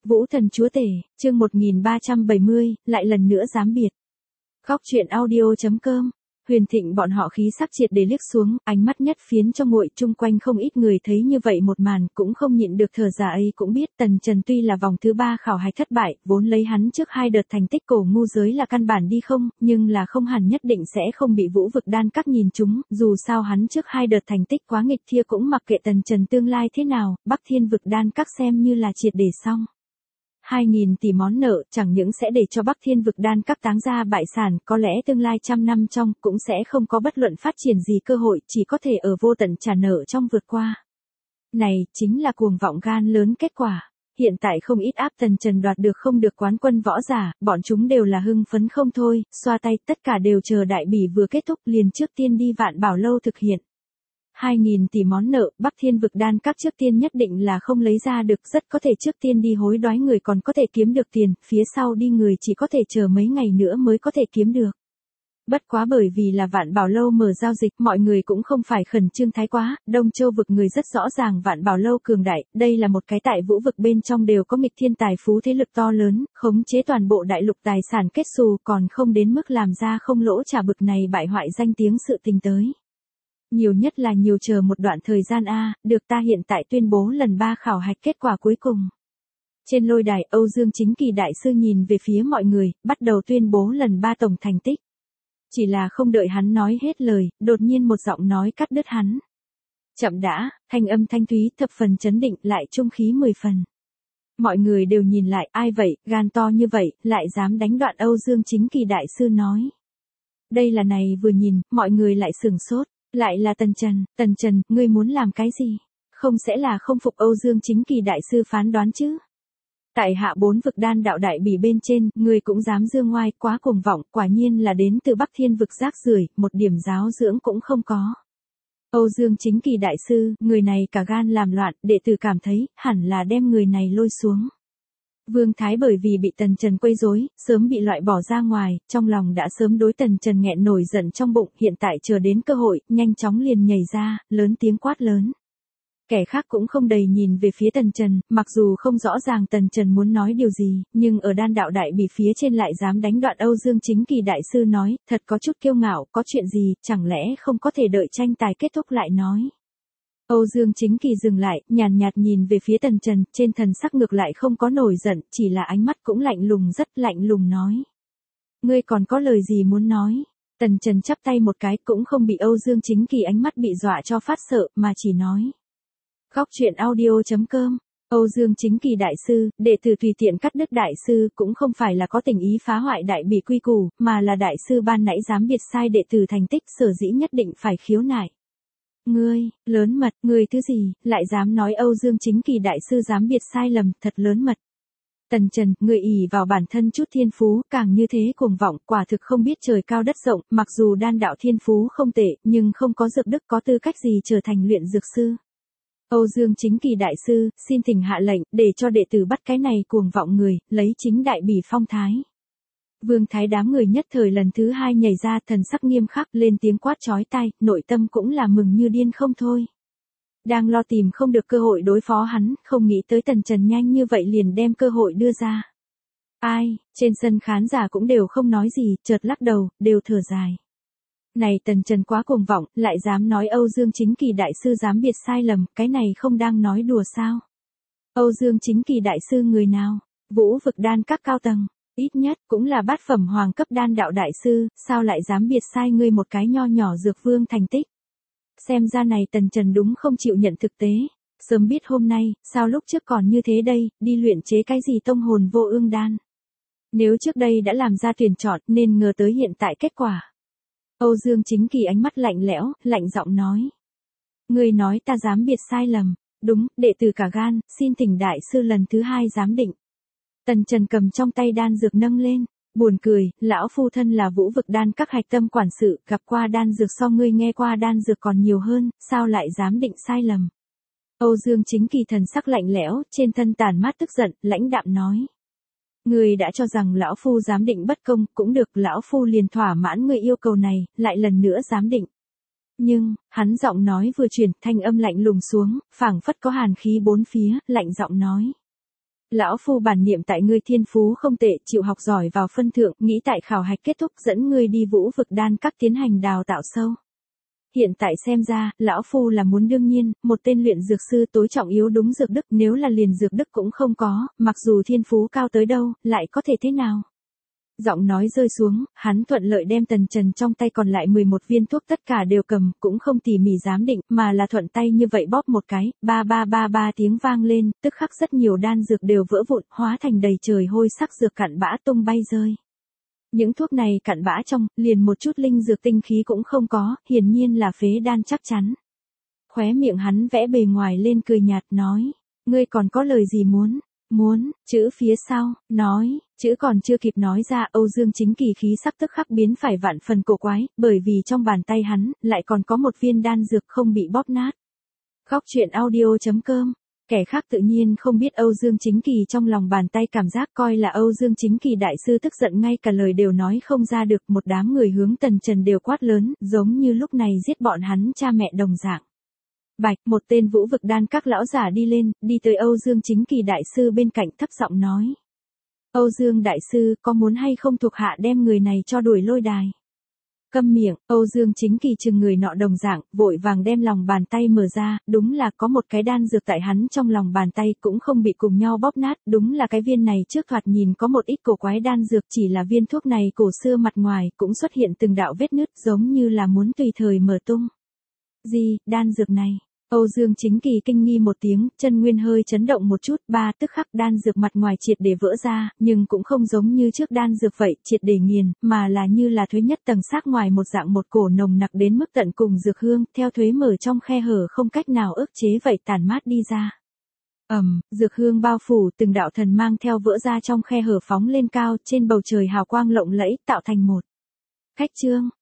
Vũ thần chúa tể, chương 1370, lại lần nữa giám biệt. Khóc chuyện audio.com. Huyền Thịnh bọn họ khí sắc triệt để liếc xuống, ánh mắt nhất phiến cho nguội, chung quanh không ít người thấy như vậy một màn, cũng không nhịn được thở dài ấy cũng biết Tần Trần tuy là vòng thứ 3 khảo hạch thất bại, vốn lấy hắn trước 2 đợt thành tích cổ ngu giới là căn bản đi không, nhưng là không hẳn nhất định sẽ không bị Vũ vực đan các nhìn chúng, dù sao hắn trước 2 đợt thành tích quá nghịch thia cũng mặc kệ Tần Trần tương lai thế nào, Bắc Thiên vực đan các xem như là triệt để xong. 2.000 tỷ món nợ chẳng những sẽ để cho Bắc Thiên vực đan các táng ra bại sản, có lẽ tương lai trăm năm trong cũng sẽ không có bất luận phát triển gì cơ hội, chỉ có thể ở vô tận trả nợ trong vượt qua. Này, chính là cuồng vọng gan lớn kết quả. Hiện tại không ít áp Tần Trần đoạt được không được quán quân võ giả, bọn chúng đều là hưng phấn không thôi, xoa tay tất cả đều chờ đại bỉ vừa kết thúc liền trước tiên đi Vạn Bảo Lâu thực hiện. 2.000 tỷ món nợ, Bắc Thiên vực đan các trước tiên nhất định là không lấy ra được, rất có thể trước tiên đi hối đoái người còn có thể kiếm được tiền, phía sau đi người chỉ có thể chờ mấy ngày nữa mới có thể kiếm được. Bất quá bởi vì là Vạn Bảo Lâu mở giao dịch, mọi người cũng không phải khẩn trương thái quá, Đông Châu vực người rất rõ ràng Vạn Bảo Lâu cường đại, đây là một cái tại Vũ vực bên trong đều có nghịch thiên tài phú thế lực to lớn, khống chế toàn bộ đại lục tài sản kết xù còn không đến mức làm ra không lỗ trả bực này bại hoại danh tiếng sự tình tới. Nhiều nhất là nhiều chờ một đoạn thời gian được ta hiện tại tuyên bố lần 3 khảo hạch kết quả cuối cùng. Trên lôi đài, Âu Dương Chính Kỳ đại sư nhìn về phía mọi người, bắt đầu tuyên bố lần 3 tổng thành tích. Chỉ là không đợi hắn nói hết lời, đột nhiên một giọng nói cắt đứt hắn. Chậm đã, thanh âm thanh thúy thập phần chấn định lại trung khí 10 phần. Mọi người đều nhìn lại, ai vậy, gan to như vậy, lại dám đánh đoạn Âu Dương Chính Kỳ đại sư nói. Đây là này vừa nhìn, mọi người lại sửng sốt. Lại là Tần Trần, ngươi muốn làm cái gì? Không sẽ là không phục Âu Dương Chính Kỳ đại sư phán đoán chứ? Tại hạ 4 vực đan đạo đại bỉ bên trên, ngươi cũng dám dương ngoai, quá cuồng vọng, quả nhiên là đến từ Bắc Thiên vực rác rưởi, một điểm giáo dưỡng cũng không có. Âu Dương Chính Kỳ đại sư, người này cả gan làm loạn, đệ tử cảm thấy, hẳn là đem người này lôi xuống. Vương Thái bởi vì bị Tần Trần quấy rối, sớm bị loại bỏ ra ngoài, trong lòng đã sớm đối Tần Trần nghẹn nổi giận trong bụng, hiện tại chờ đến cơ hội, nhanh chóng liền nhảy ra, lớn tiếng quát lớn. Kẻ khác cũng không đầy nhìn về phía Tần Trần, mặc dù không rõ ràng Tần Trần muốn nói điều gì, nhưng ở đan đạo đại bỉ phía trên lại dám đánh đoạn Âu Dương Chính Kỳ đại sư nói, thật có chút kiêu ngạo, có chuyện gì, chẳng lẽ không có thể đợi tranh tài kết thúc lại nói. Âu Dương Chính Kỳ dừng lại, nhàn nhạt nhìn về phía Tần Trần, trên thần sắc ngược lại không có nổi giận, chỉ là ánh mắt cũng lạnh lùng rất lạnh lùng nói. Ngươi còn có lời gì muốn nói? Tần Trần chắp tay một cái cũng không bị Âu Dương Chính Kỳ ánh mắt bị dọa cho phát sợ, mà chỉ nói. Khóc chuyện audio.com. Âu Dương Chính Kỳ đại sư, đệ tử tùy tiện cắt đứt đại sư cũng không phải là có tình ý phá hoại đại bỉ quy củ, mà là đại sư ban nãy dám biệt sai đệ tử thành tích sở dĩ nhất định phải khiếu nại. Ngươi, lớn mật, ngươi thứ gì, lại dám nói Âu Dương Chính Kỳ đại sư dám biệt sai lầm, thật lớn mật. Tần Trần, ngươi ỷ vào bản thân chút thiên phú, càng như thế cuồng vọng, quả thực không biết trời cao đất rộng, mặc dù đan đạo thiên phú không tệ, nhưng không có dược đức có tư cách gì trở thành luyện dược sư. Âu Dương Chính Kỳ đại sư, xin thỉnh hạ lệnh, để cho đệ tử bắt cái này cuồng vọng người, lấy chính đại bỉ phong thái. Vương Thái đám người nhất thời lần thứ 2 nhảy ra, thần sắc nghiêm khắc, lên tiếng quát chói tai, nội tâm cũng là mừng như điên không thôi. Đang lo tìm không được cơ hội đối phó hắn, không nghĩ tới Tần Trần nhanh như vậy liền đem cơ hội đưa ra. Ai, trên sân khán giả cũng đều không nói gì, chợt lắc đầu, đều thở dài. Này Tần Trần quá cuồng vọng, lại dám nói Âu Dương Chính Kỳ đại sư dám biệt sai lầm, cái này không đang nói đùa sao? Âu Dương Chính Kỳ đại sư người nào? Vũ vực đan các cao tầng. Ít nhất cũng là bát phẩm hoàng cấp đan đạo đại sư, sao lại dám biệt sai ngươi một cái nho nhỏ dược vương thành tích. Xem ra này Tần Trần đúng không chịu nhận thực tế. Sớm biết hôm nay, sao lúc trước còn như thế đây, đi luyện chế cái gì tông hồn vô ương đan. Nếu trước đây đã làm ra tuyển chọn nên ngờ tới hiện tại kết quả. Âu Dương Chính Kỳ ánh mắt lạnh lẽo, lạnh giọng nói. Ngươi nói ta dám biệt sai lầm, đúng, đệ tử cả gan, xin thỉnh đại sư lần thứ 2 giám định. Tần Trần cầm trong tay đan dược nâng lên, buồn cười, lão phu thân là Vũ vực đan các hạch tâm quản sự, gặp qua đan dược so ngươi nghe qua đan dược còn nhiều hơn, sao lại dám định sai lầm. Âu Dương Chính Kỳ thần sắc lạnh lẽo, trên thân tàn mát tức giận, lãnh đạm nói. Ngươi đã cho rằng lão phu giám định bất công, cũng được, lão phu liền thỏa mãn ngươi yêu cầu này, lại lần nữa giám định. Nhưng, hắn giọng nói vừa chuyển, thanh âm lạnh lùng xuống, phảng phất có hàn khí bốn phía, lạnh giọng nói. Lão phu bản niệm tại ngươi thiên phú không tệ, chịu học giỏi vào phân thượng, nghĩ tại khảo hạch kết thúc dẫn ngươi đi Vũ Vực Đan Các tiến hành đào tạo sâu. Hiện tại xem ra, lão phu là muốn đương nhiên, một tên luyện dược sư tối trọng yếu đúng dược đức, nếu là liền dược đức cũng không có, mặc dù thiên phú cao tới đâu, lại có thể thế nào? Giọng nói rơi xuống, hắn thuận lợi đem Tần Trần trong tay còn lại 11 viên thuốc tất cả đều cầm, cũng không tỉ mỉ giám định, mà là thuận tay như vậy bóp một cái, ba ba ba ba tiếng vang lên, tức khắc rất nhiều đan dược đều vỡ vụn, hóa thành đầy trời hôi sắc dược cặn bã tung bay rơi. Những thuốc này cặn bã trong, liền một chút linh dược tinh khí cũng không có, hiển nhiên là phế đan chắc chắn. Khóe miệng hắn vẽ bề ngoài lên cười nhạt nói, ngươi còn có lời gì muốn? Muốn, chữ phía sau, nói, chữ còn chưa kịp nói ra, Âu Dương Chính Kỳ khí sắc tức khắc biến phải vạn phần cổ quái, bởi vì trong bàn tay hắn, lại còn có một viên đan dược không bị bóp nát. Góc truyện audio.com. Kẻ khác tự nhiên không biết Âu Dương Chính Kỳ trong lòng bàn tay cảm giác, coi là Âu Dương Chính Kỳ đại sư tức giận ngay cả lời đều nói không ra được, một đám người hướng Tần Trần đều quát lớn, giống như lúc này giết bọn hắn cha mẹ đồng dạng. Bạch, một tên Vũ Vực Đan Các lão giả đi lên, đi tới Âu Dương Chính Kỳ đại sư bên cạnh thấp giọng nói. Âu Dương đại sư, có muốn hay không thuộc hạ đem người này cho đuổi lôi đài? Câm miệng, Âu Dương Chính Kỳ chừng người nọ đồng dạng, vội vàng đem lòng bàn tay mở ra, đúng là có một cái đan dược tại hắn trong lòng bàn tay cũng không bị cùng nhau bóp nát, đúng là cái viên này trước thoạt nhìn có một ít cổ quái đan dược, chỉ là viên thuốc này cổ xưa mặt ngoài cũng xuất hiện từng đạo vết nứt giống như là muốn tùy thời mở tung. Gì, đan dược này? Âu Dương Chính Kỳ kinh nghi một tiếng, chân nguyên hơi chấn động một chút, tức khắc đan dược mặt ngoài triệt để vỡ ra, nhưng cũng không giống như trước đan dược vậy, triệt để nghiền, mà là như là thuế nhất tầng xác ngoài một dạng một cổ nồng nặc đến mức tận cùng dược hương, theo thuế mở trong khe hở không cách nào ức chế vậy tản mát đi ra. Dược hương bao phủ, từng đạo thần mang theo vỡ ra trong khe hở phóng lên cao, trên bầu trời hào quang lộng lẫy, tạo thành một khách chương.